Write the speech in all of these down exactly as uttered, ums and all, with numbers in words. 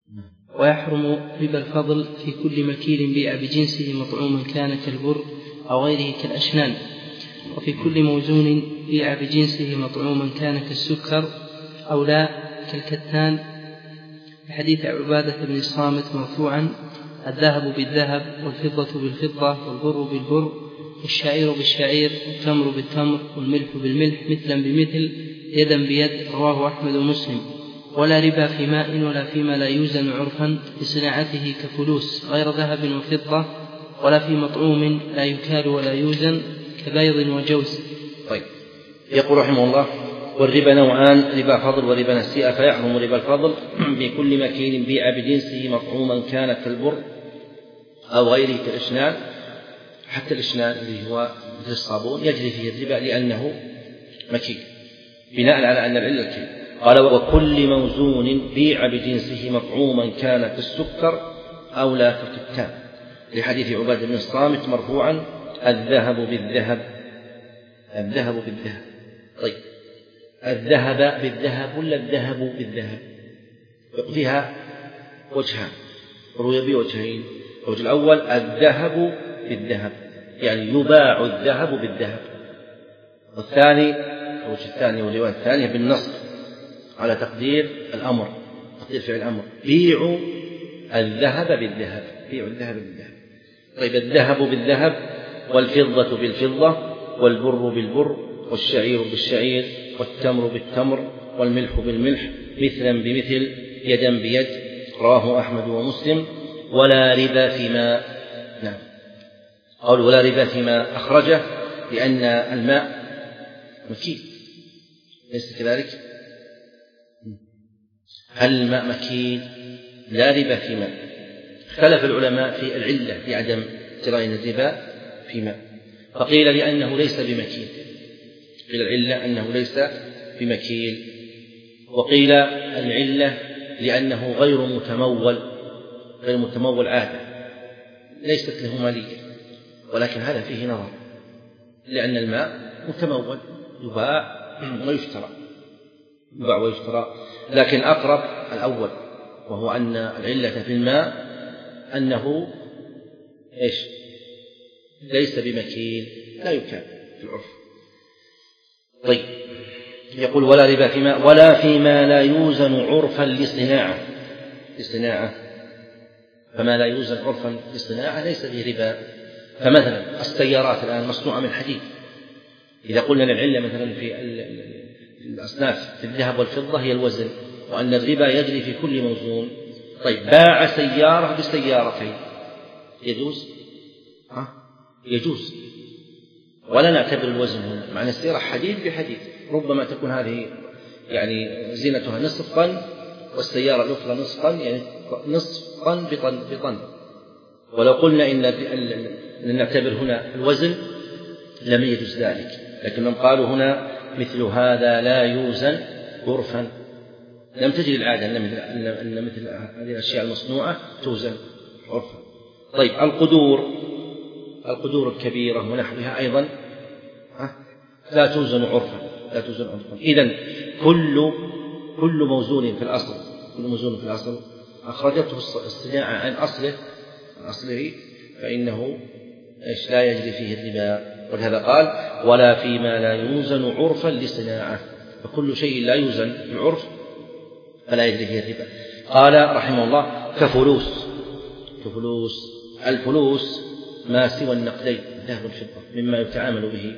ويحرم ربا الفضل في كل مكيل بيع بجنسه مطعوما كان كالبر أو غيره كالأشنان، وفي كل موزون بيع بجنسه مطعوما كان كالسكر أو لا كالكتان، حديث عبادة بن الصامت مرفوعا: الذهب بالذهب والفضة بالفضة والبر بالبر والشعير بالشعير والتمر بالتمر والملح بالملح مثلا بمثل يدا بيد. رواه أحمد ومسلم. ولا ربا في ماء ولا فيما لا يوزن عرفا لصناعته كفلوس غير ذهب وفضة، ولا في مطعوم لا يكال ولا يوزن كبيض وجوز. طيب، يقول رحمه الله: والربا نوعان: ربا فضل وربا نسيئة. فيحرم ربا الفضل بكل مكين بيع بجنسه مطعوما كان كالبر أو غيره كالإشنان. حتى الإشنان اللي هو مثل الصابون يجري فيه الربا لأنه مكين، بناء على أن العلة الكيل. قال: وكل موزون بيع بجنسه مطعوما كان كالسكر أو لا كالكتان، لحديث عبادة بن الصامت مرفوعا: الذهب بالذهب الذهب بالذهب. طيب، الذهب بالذهب ولا الذهب بالذهب؟ فيها وجهان، روي بوجهين. الوجه الأول: الذهب بالذهب، يعني يباع الذهب بالذهب. والثاني الوجه الثاني والرواية الثانية بالنصب على تقدير الأمر، تقدير فعل الأمر: بيعوا الذهب بالذهب، بيعوا الذهب بالذهب. طيب، الذهب بالذهب والفضة بالفضة والبر بالبر والشعير بالشعير والتمر بالتمر والملح بالملح مثلا بمثل يدا بيد. رواه أحمد ومسلم. ولا ربا فيما نعم قال ولا ربا فيما أخرجه، لأن الماء مكيل، ليس كذلك؟ هل الماء مكيل؟ لا ربا في ماء. اختلف العلماء في العلة بعدم جريان الربا في ماء، فقيل لأنه ليس بمكيل، قيل العلة أنه ليس بمكيل، وقيل العلة لأنه غير متمول، غير متمول عادة، ليست له مالية. ولكن هذا فيه نظر، لأن الماء متمول يباع ويشترى يباع ويشترى لكن أقرب الأول، وهو أن العلة في الماء أنه إيش؟ ليس بمكيل، لا يكال في العرف. طيب، يقول: ولا ربا فيما ولا فيما لا يوزن عرفا لصناعة لصناعة فما لا يوزن عرفا لصناعة ليس فيه ربا. فمثلا السيارات الآن مصنوعة من حديد، إذا قلنا العلة مثلا في الأصناف في الذهب والفضة هي الوزن، وأن الربا يجري في كل موزون. طيب، باع سيارة بسيارتين يجوز؟ ها؟ يجوز، ولا نعتبر الوزن هنا، معنى السيارة حديد بحديد، ربما تكون هذه يعني زينتها نصف طن والسيارة الأخرى نصف طن، يعني نصف طن بطن بطن. ولو قلنا إن نعتبر هنا الوزن لم يجوز ذلك، لكنهم قالوا هنا مثل هذا لا يوزن عرفا، لم تجري العادة أن مثل هذه الأشياء المصنوعة توزن عرفا. طيب، القدور القدور الكبيرة ونحوها أيضا لا توزن عرفا لا توزن عرفا. إذن كل كل موزون في الأصل كل موزون في الأصل أخرجته الصناعة عن أصله عن أصله فإنه إيش؟ لا يجري فيه الربا. ولهذا قال: ولا فيما لا يوزن عرفا لصناعة، فكل شيء لا يوزن بالعرف فلا يجري فيه الربا. قال رحمه الله: كفلوس كفلوس الفلوس ما سوى النقدين الذهب والفضة مما يتعامل به،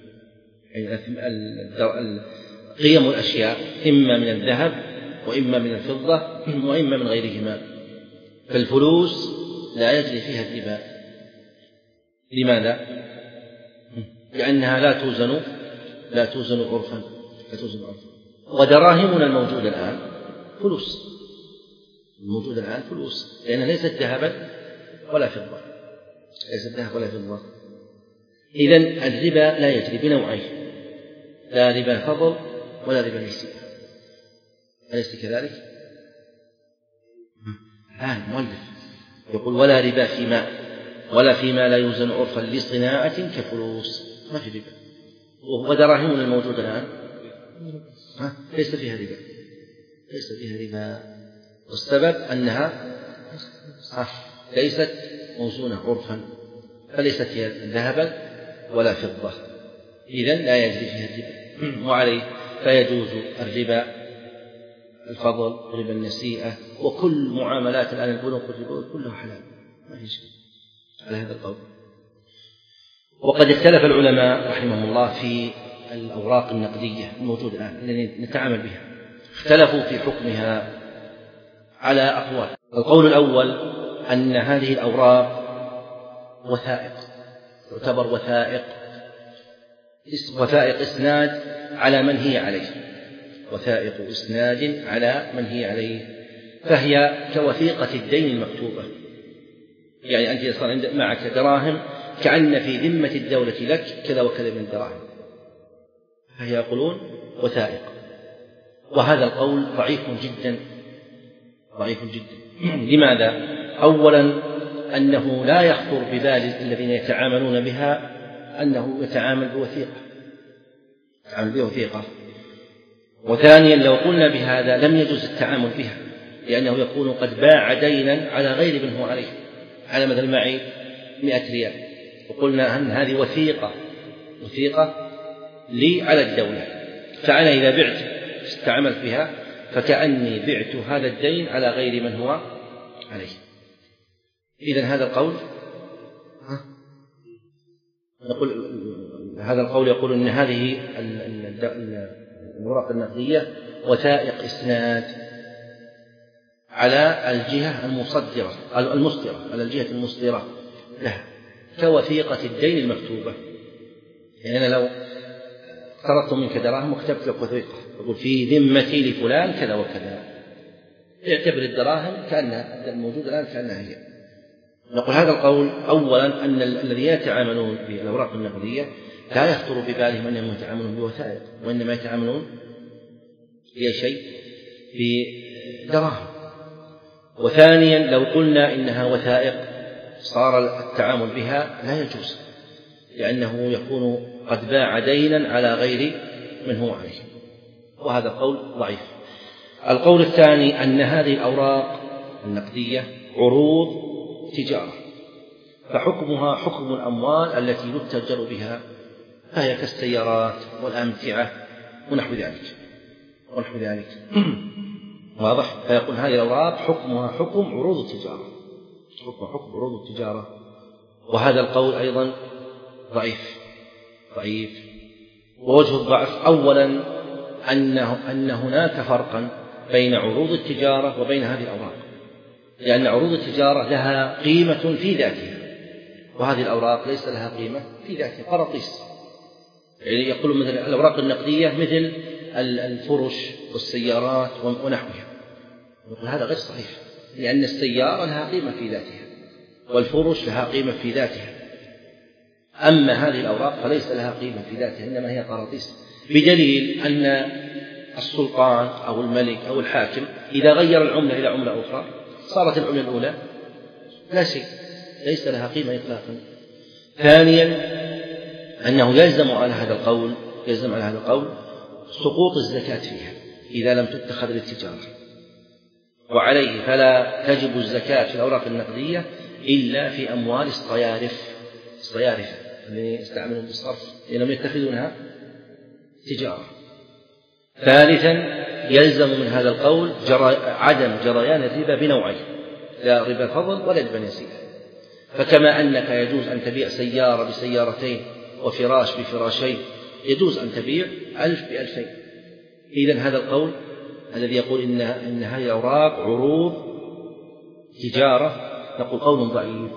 قيم الأشياء إما من الذهب وإما من الفضة وإما من غيرهما، فالفلوس لا يجري فيها الربا. لماذا؟ لأنها لا توزن لا توزن عرفا لا توزن عرفا. ودراهمنا الموجودة الآن فلوس، الموجودة الآن فلوس، لأنها ليست ذهبا ولا فضة ليست ذهب ولا فضة. إذن الربا لا يجري بنوعين: لا ربا فضل ولا ربا نسيئة. أليس كذلك؟ الآن المؤلف يقول: ولا ربا في ماء ولا فيما لا يوزن عرفا لصناعة كفلوس، ما في ربا. ودراهمنا الموجودة الآن ليس فيها ربا ليس فيها ربا والسبب أنها ليست موزونة عرفا، فليست هي ذهبا ولا فضة، إذن لا يجري فيها الربا. وعليه فيجوز الربا الفضل وربا النسيئة وكل معاملات الآن البنوك والربا كلها حلال، ما في شيء على هذا القول. وقد اختلف العلماء رحمهم الله في الأوراق النقدية الموجودة الآن التي نتعامل بها، اختلفوا في حكمها على أقوال. القول الأول أن هذه الأوراق وثائق، تعتبر وثائق وثائق إسناد على من هي عليه، وثائق إسناد على من هي عليه، فهي كوثيقة الدين المكتوبة. يعني أنت صار معك دراهم كأن في ذمة الدولة لك كذا وكذا من الدراهم، فهي يقولون وثائق. وهذا القول ضعيف جدا ضعيف جدا. لماذا؟ أولا أنه لا يخطر ببال الذين يتعاملون بها أنه يتعامل بوثيقة يتعامل بوثيقة وثانيا لو قلنا بهذا لم يجوز التعامل بها، لأنه يكون قد باع دينا على غير من هو عليه. على مثل معي مئة ريال وقلنا أن هذه وثيقة وثيقة لي على الدولة، فأنا إذا بعت استعملت بها فكأني بعت هذا الدين على غير من هو عليه. إذن هذا القول ها؟ نقول هذا القول يقول أن هذه الأوراق النقدية وثائق إسناد على الجهة المصدرة المصدرة على الجهة المصدرة لها كوثيقة الدين المكتوبة. يعني أنا لو اقترضت منك دراهم وكتبت لك وثيقة يقول في ذمتي لفلان كذا وكذا، يعتبر الدراهم كأنها الموجودة الآن كأنها هي. نقول هذا القول أولا أن الذين يتعاملون بالأوراق النقدية لا يخطر ببالهم أنهم يتعاملون بوثائق، وإنما يتعاملون هي شيء بدراهم. وثانيا لو قلنا إنها وثائق صار التعامل بها لا يجوز، لأنه يكون قد باع دينا على غير من هو عليه، وهذا قول ضعيف. القول الثاني أن هذه الأوراق النقدية عروض تجارة، فحكمها حكم الأموال التي يتجر بها، فهي كالسيارات والأمتعة ونحو ذلك ونحو ذلك واضح؟ فيقول هذه الأوراق حكمها حكم عروض التجارة، حكم حكم عروض التجارة. وهذا القول أيضا ضعيف ضعيف ووجه الضعف أولا أنه أن هناك فرقا بين عروض التجارة وبين هذه الأوراق، لأن عروض التجارة لها قيمة في ذاتها، وهذه الأوراق ليس لها قيمة في ذاتها، قراطيس. يعني يقول مثل الأوراق النقدية مثل الفرش والسيارات ونحوها، يقول هذا غير صحيح، لأن السيارة لها قيمة في ذاتها والفرش لها قيمة في ذاتها، أما هذه الأوراق فليس لها قيمة في ذاتها، إنما هي قراطيس. بدليل أن السلطان أو الملك أو الحاكم إذا غير العملة إلى عملة أخرى صارت العملة الأولى لا شيء، ليس لها قيمة إطلاقا. ثانيا أنه يلزم على هذا القول يلزم على هذا القول سقوط الزكاة فيها إذا لم تتخذ للتجارة، وعليه فلا تجب الزكاة في الأوراق النقدية إلا في أموال الصيارف الصيارف الذين يستعملون بالصرف لأنهم يتخذونها تجارة. ثالثا يلزم من هذا القول جرى عدم جريان الربا بنوعين، لا ربا فضل ولا ربا نسيئة. فكما أنك يجوز أن تبيع سيارة بسيارتين وفراش بفراشين يجوز أن تبيع ألف بألفين. إذن هذا القول الذي يقول إن, إن هذه الأوراق عروض تجارة نقول قول ضعيف.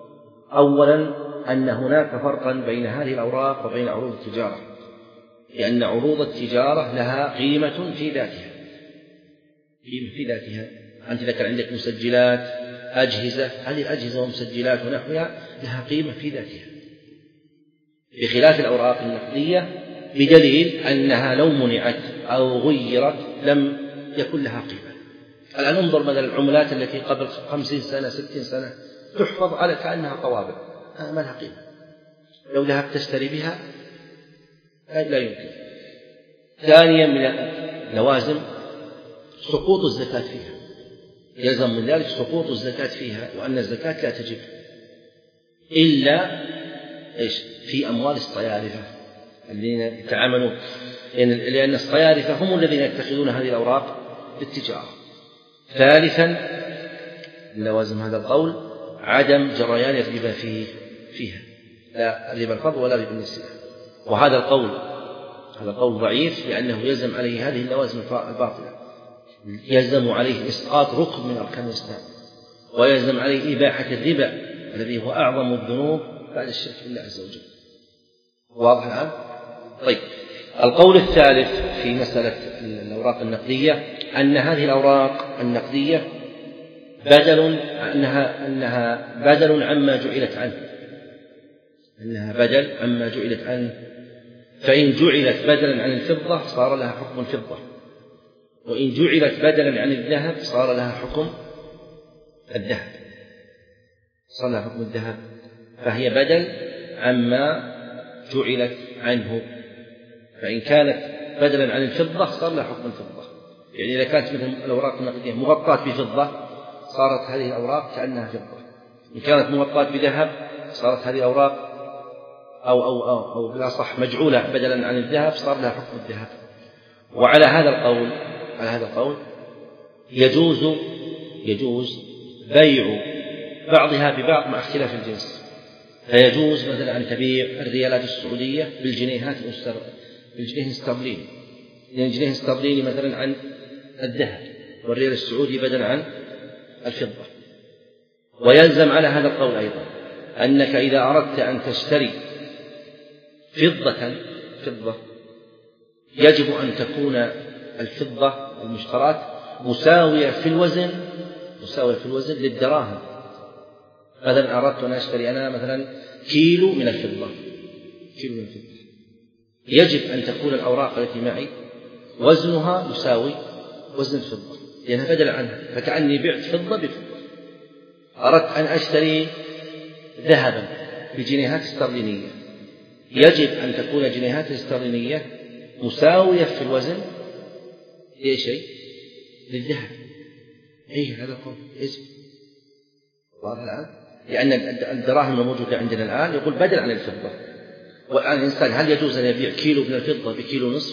أولا أن هناك فرقا بين هذه الأوراق وبين عروض التجارة، لأن عروض التجارة لها قيمة في ذاتها قيمة في ذاتها أنت إذا كان عندك مسجلات أجهزة، هذه الأجهزة ومسجلات ونحوها لها قيمة في ذاتها، بخلاف الأوراق النقدية، بدليل أنها لو منعت أو غيرت لم يكن لها قيمة. الآن انظر مثلا العملات التي قبل خمسين سنة ستين سنة تحفظ على كأنها طوابع، ما لها قيمة، لو ذهبت تشتري بها لا يمكن. ثانيا من اللوازم سقوط الزكاة فيها، يلزم من ذلك سقوط الزكاة فيها، وأن الزكاة لا تجب إلا إيش في أموال الصيارفة الذين يتعاملون، لأن الصيارفة هم الذين يتخذون هذه الأوراق للتجارة. ثالثا من لوازم هذا القول عدم جريان الربا فيه فيها، لا الربا الفضل ولا ربا النسيئة، وهذا القول هذا القول ضعيف لأنه يلزم عليه هذه اللوازم الباطلة، يلزم عليه إسقاط ركن من أركان الإسلام، ويلزم عليه إباحة الربا الذي هو أعظم الذنوب بعد الشرك بالله عز وجل. واضح الآن؟ طيب، القول الثالث في مسألة الأوراق النقدية أن هذه الأوراق النقدية بدل أنها أنها بدل عما جعلت عنه أنها بدل عما جعلت عنه فإن جعلت بدلا عن الفضة صار لها حكم الفضة، وإن جعلت بدلا عن الذهب صار لها حكم الذهب صار لها حكم الذهب فهي بدل عما جعلت عنه. فإن كانت بدلا عن الفضة صار لها حكم الفضة، يعني إذا كانت مثل الأوراق النقدية مغطاة بفضة صارت هذه الأوراق كأنها فضة، إن كانت مغطاة بذهب صارت هذه الأوراق أو أو أو, أو بالأصح مجعولة بدلا عن الذهب صار لها حكم الذهب. وعلى هذا القول على هذا القول يجوز يجوز بيع بعضها ببعض مع اختلاف الجنس، فيجوز مثلا أن تبيع الريالات السعودية بالجنيهات بالجنيه الاسترليني، لأن الجنيه الاسترليني مثلا عن الذهب والريال السعودي بدلا عن الفضة. ويلزم على هذا القول أيضا أنك إذا أردت أن تشتري فضة فضة يجب أن تكون الفضة المشترات مساوية في الوزن مساوية في الوزن للدراهم. مثلا أردت أن أشتري أنا مثلا كيلو من الفضة كيلو من الفضة يجب أن تكون الأوراق التي معي وزنها يساوي وزن الفضة لأنها بدل عنها، فكأني بعت فضة بفضة. أردت أن أشتري ذهبا بجنيهات استرلينية يجب أن تكون الجنيهات الاسترلينية مساوية في الوزن لأي شيء للذهب. أي هذا القول يجب واضح الآن، لأن الدراهم الموجودة عندنا الآن يقول بدل عن الفضة، والآن الإنسان هل يجوز أن يبيع كيلو من الفضة بكيلو نصف؟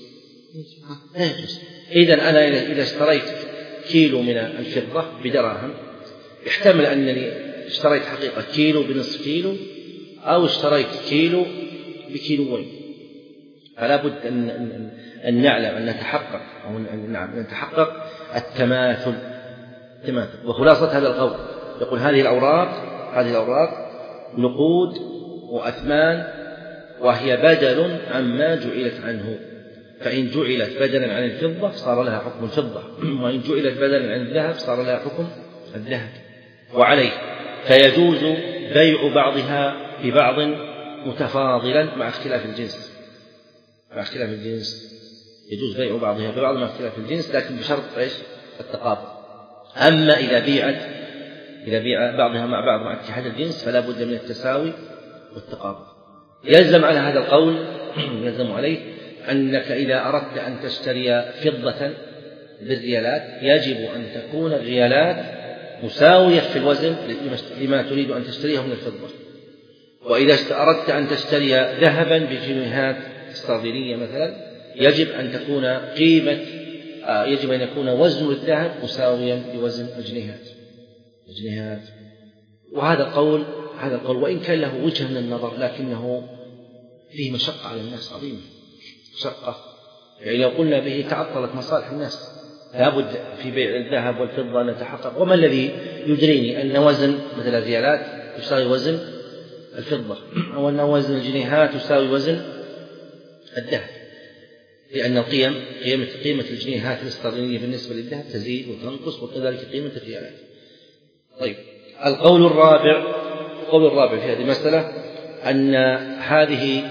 لا يجوز. إذن أنا إذا اشتريت كيلو من الفضة بدراهم يحتمل أنني اشتريت حقيقة كيلو بنصف كيلو أو اشتريت كيلو بكيلوين، فلا بد أن, أن, أن نعلم أن نتحقق أو نعم نتحقق التماثل التماثل. وخلاصة هذا القول يقول هذه الأوراق هذه الأوراق نقود وأثمان وهي بدل عما جعلت عنه، فإن جعلت بدلا عن الفضة صار لها حكم الفضة، وإن جعلت بدلا عن الذهب صار لها حكم الذهب. وعليه فيجوز بيع بعضها ببعض متفاضلا مع اختلاف الجنس مع اختلاف الجنس يجوز بيع بعضها ببعض مع اختلاف الجنس، لكن بشرط ايش؟ التقابل. أما إذا بيعت إذا بيع بعضها مع بعض مع اتحاد الجنس فلا بد من التساوي والتقابل. يلزم على هذا القول يلزم عليه أنك إذا أردت أن تشتري فضة بالريالات يجب أن تكون الريالات مساوية في الوزن لما تريد أن تشتريه من الفضة. وإذا أردت أن تشتري ذهبا بجنيهات استرلينية مثلا يجب أن تكون قيمة يجب أن يكون وزن الذهب مساويا بوزن الجنيهات الجنيهات وهذا القول هذا القول وإن كان له وجه من النظر لكنه فيه مشقة على الناس عظيمة مشقة، يعني لو قلنا به تعطلت مصالح الناس. لابد في بيع الذهب والفضة أن نتحقق. وما الذي يدريني أن وزن مثل الريالات يساوي وزن الفضة أو أن وزن الجنيهات يساوي وزن الذهب؟ لأن القيم قيمة قيمة الجنيهات الاسترلينية بالنسبة للذهب تزيد وتنقص وكذلك قيمة الريالات. طيب، القول الرابع القول الرابع في هذه المسألة أن هذه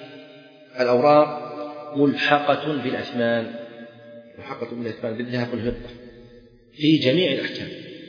الأوراق ملحقة بالأثمان ملحقة بالأثمان بالذهب والفضة في جميع الأحكام،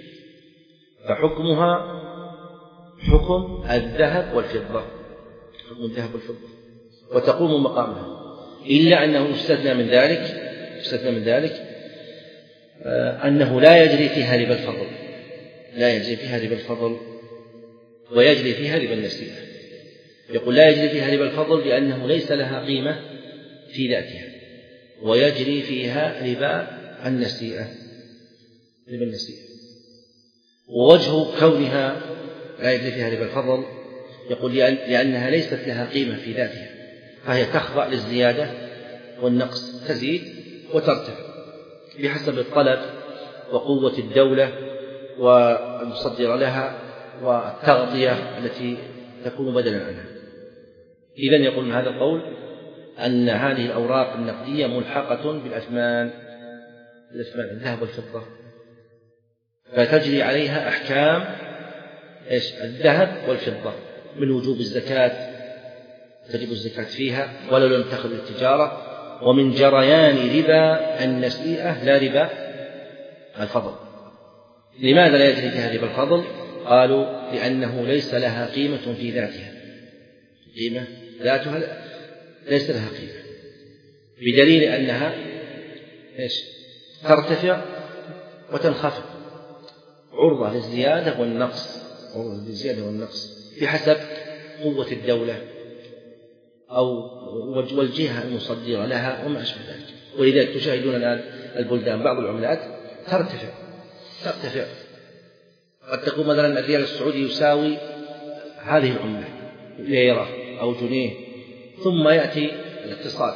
فحكمها حكم الذهب والفضة حكم الذهب والفضة وتقوم مقامها، إلا أنه يستثنى من ذلك يستثنى من ذلك أنه لا يجري فيها ربا الفضل، لا يجري فيها ربا الفضل ويجري فيها ربا النسيئة. يقول لا يجري فيها ربا الفضل لأنه ليس لها قيمة في ذاتها، ويجري فيها ربا النسيئة، ربا النسيئة. ووجه كونها لا يجري فيها ربا الفضل يقول لأنها ليست لها قيمة في ذاتها، فهي تخضع للزيادة والنقص، تزيد وترتفع بحسب الطلب وقوة الدولة والمصدر لها والتغطية التي تكون بدلا عنها. إذن يقول من هذا القول أن هذه الأوراق النقدية ملحقة بالأثمان، بالأثمان الذهب والفضة، فتجري عليها أحكام إيش؟ الذهب والفضة، من وجوب الزكاة تجب الزكاة فيها ولو لم تخرج التجارة، ومن جريان ربا النسيئة لا ربا الفضل. لماذا لا يجري فيها ربا الفضل؟ قالوا لأنه ليس لها قيمة في ذاتها، قيمة ذاتها ليس لها قيمة، بدليل أنها إيش؟ ترتفع وتنخفض، عرضة للزيادة والنقص، عرضة للزيادة والنقص بحسب قوة الدولة أو والجهة المصدرة لها وما أشبه ذلك. ولذلك تشاهدون الآن البلدان بعض العملات ترتفع ترتفع قد تكون مثلا الريال السعودي يساوي هذه العملة ليرة أو جنيه، ثم يأتي الاقتصاد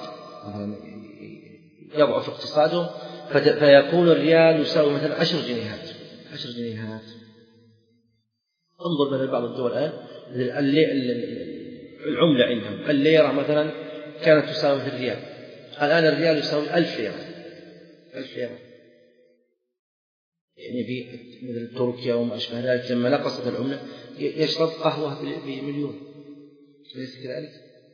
يضعف اقتصادهم فيكون الريال يساوي مثلا عشر جنيهات عشر جنيهات. انظر مثلا بعض الدول الآن العملة عندهم الليرة مثلا كانت تساوي في الريال، الآن الريال يساوي ألف ليرة ألف ليرة يعني في مثل تركيا وما أشبه ذلك لما نقصت العملة يشرب قهوة بمليون، أليس كذلك؟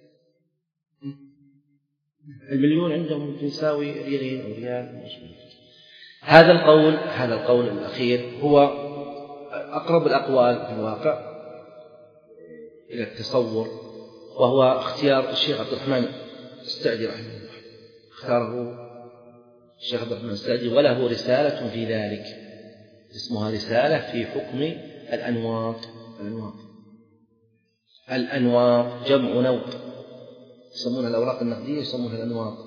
المليون عندهم يساوي ريالين أو ريال. هذا القول هذا القول الأخير هو أقرب الأقوال في الواقع إلى التصور، وهو اختيار الشيخ عبد الرحمن السعدي رحمه الله، اختاره الشيخ عبد الرحمن السعدي وله رسالة في ذلك اسمها رسالة في حكم الأنواط. الأنواط الأنواط جمع نوط، يسمونها الأوراق النقدية يسمونها الأنواط.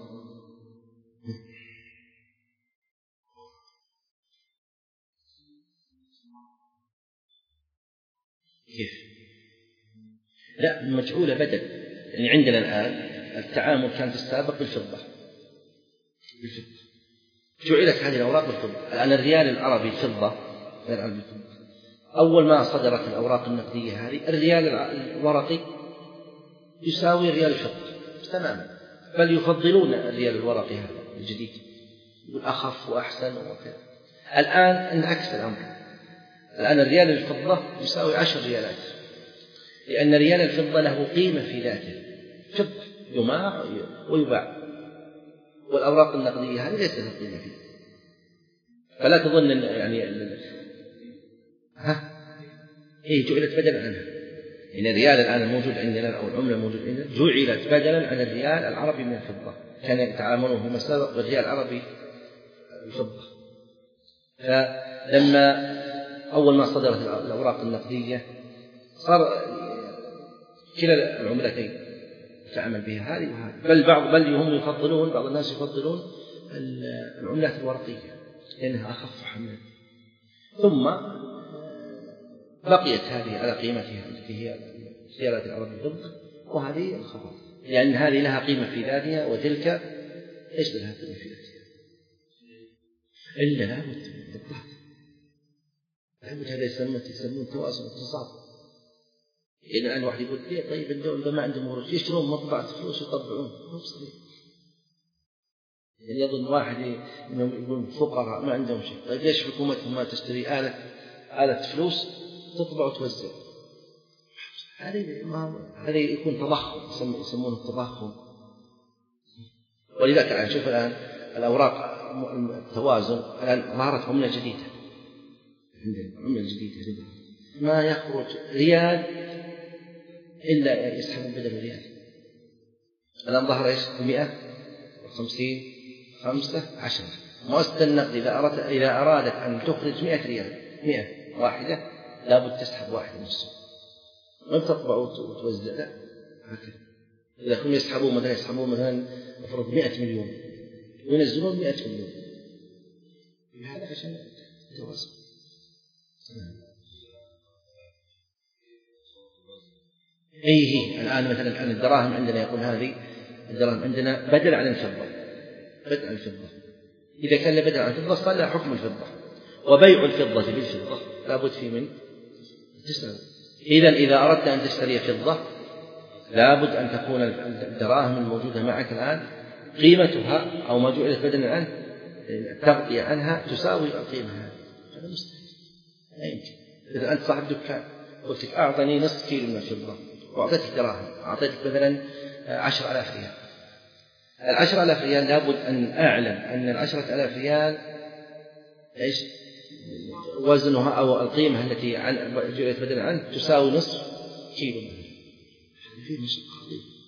كيف؟ لا مجعولة بدل، يعني عندنا الآن التعامل كان في السابق بالفضة بالفضة جعلت هذه الأوراق بالفضة. الآن الريال العربي الفضة أول ما صدرت الأوراق النقدية هذه الريال الورقي يساوي ريال الفضة تماما، بل يفضلون الريال الورقي هذا الجديد أخف وأحسن وكذا. الآن انعكس الأمر، الآن الريال الفضة يساوي عشر ريالات، لأن ريال الفضة له قيمة في ذاته، فضة يماع ويباع، والأوراق النقدية هذه ليست لها قيمة فيه. فلا تظن يعني ها إيه جعلت بدلا عنها، إن الريال الآن الموجود عندنا أو العملة الموجود عندنا جعلت بدلا عن الريال العربي من الفضة، كان يتعاملون فيما سبق بالريال العربي الفضة. فلما أول ما صدرت الأوراق النقدية صار كلا العملتين يتعامل بها هذه وهذه، بل بعض بل هم يفضلون بعض الناس يفضلون العملات الورقية لأنها أخف حملا. ثم بقيت هذه على قيمتها التي هي سيارة العربي الفضة، وهذه الخفض لأن هذه لها قيمة في ذاتها وتلك ليس لها قيمة في ذاتها. إلا لابد بالضبط لابد هذا يسمون يسمون توازن اقتصادي. يعني الآن واحد يقول ليه طيب الدولة ما عندهم مخرج يشترون مطبعة فلوس يطبعون، مو صحيح. يعني يظن واحد إنهم يقولون فقراء ما عندهم شيء، طيب ليش حكومتهم ما تشتري آلة آلة فلوس تطبع وتوزع؟ هذه ما هذا يكون تضخم، يسمونه التضخم. ولذلك الآن شوف الآن الأوراق التوازن الآن ظهرت عملة جديدة، عندنا عملة جديدة ما يخرج ريال إلا يسحبون بدل ريال. الآن ظهر إيش؟ مئة وخمسين خمسة عشرة مؤسسة النقد إذا أردت إذا أرادت أن تخرج مئة ريال مئة واحدة لابد تسحب واحد من السوق، ما بتطبع وتوزع، لا هكذا. إذا كانوا يسحبون مثلا يسحبون مثلا مفروض مئة مليون وينزلون مئة مليون، هذا عشان توزع. أيه الآن مثلا عن الدراهم عندنا يقول هذه الدراهم عندنا بدل عن الفضة، بدل عن الفضة. إذا كان بدل عن الفضة صار لها حكم الفضة، وبيع الفضة بالفضة لابد فيه من تسلم. إذن إذا أردت أن تشتري فضة لابد أن تكون الدراهم الموجودة معك الآن قيمتها أو ما جعلت بدلا عنه التغطية عنها تساوي القيمة هذه، هذا مستحيل لا يمكن. إذا أنت صاحب دكان قلت لك أعطني نصف كيلو من الفضة وأعطيتك دراهم، أعطيتك مثلا عشر آلاف ريال، العشر آلاف ريال لابد أن أعلم أن العشرة آلاف ريال إيش وزنها أو القيمة التي جعلت بدلا عنه تساوي نصف كيلو، هذه فيه مشكلة.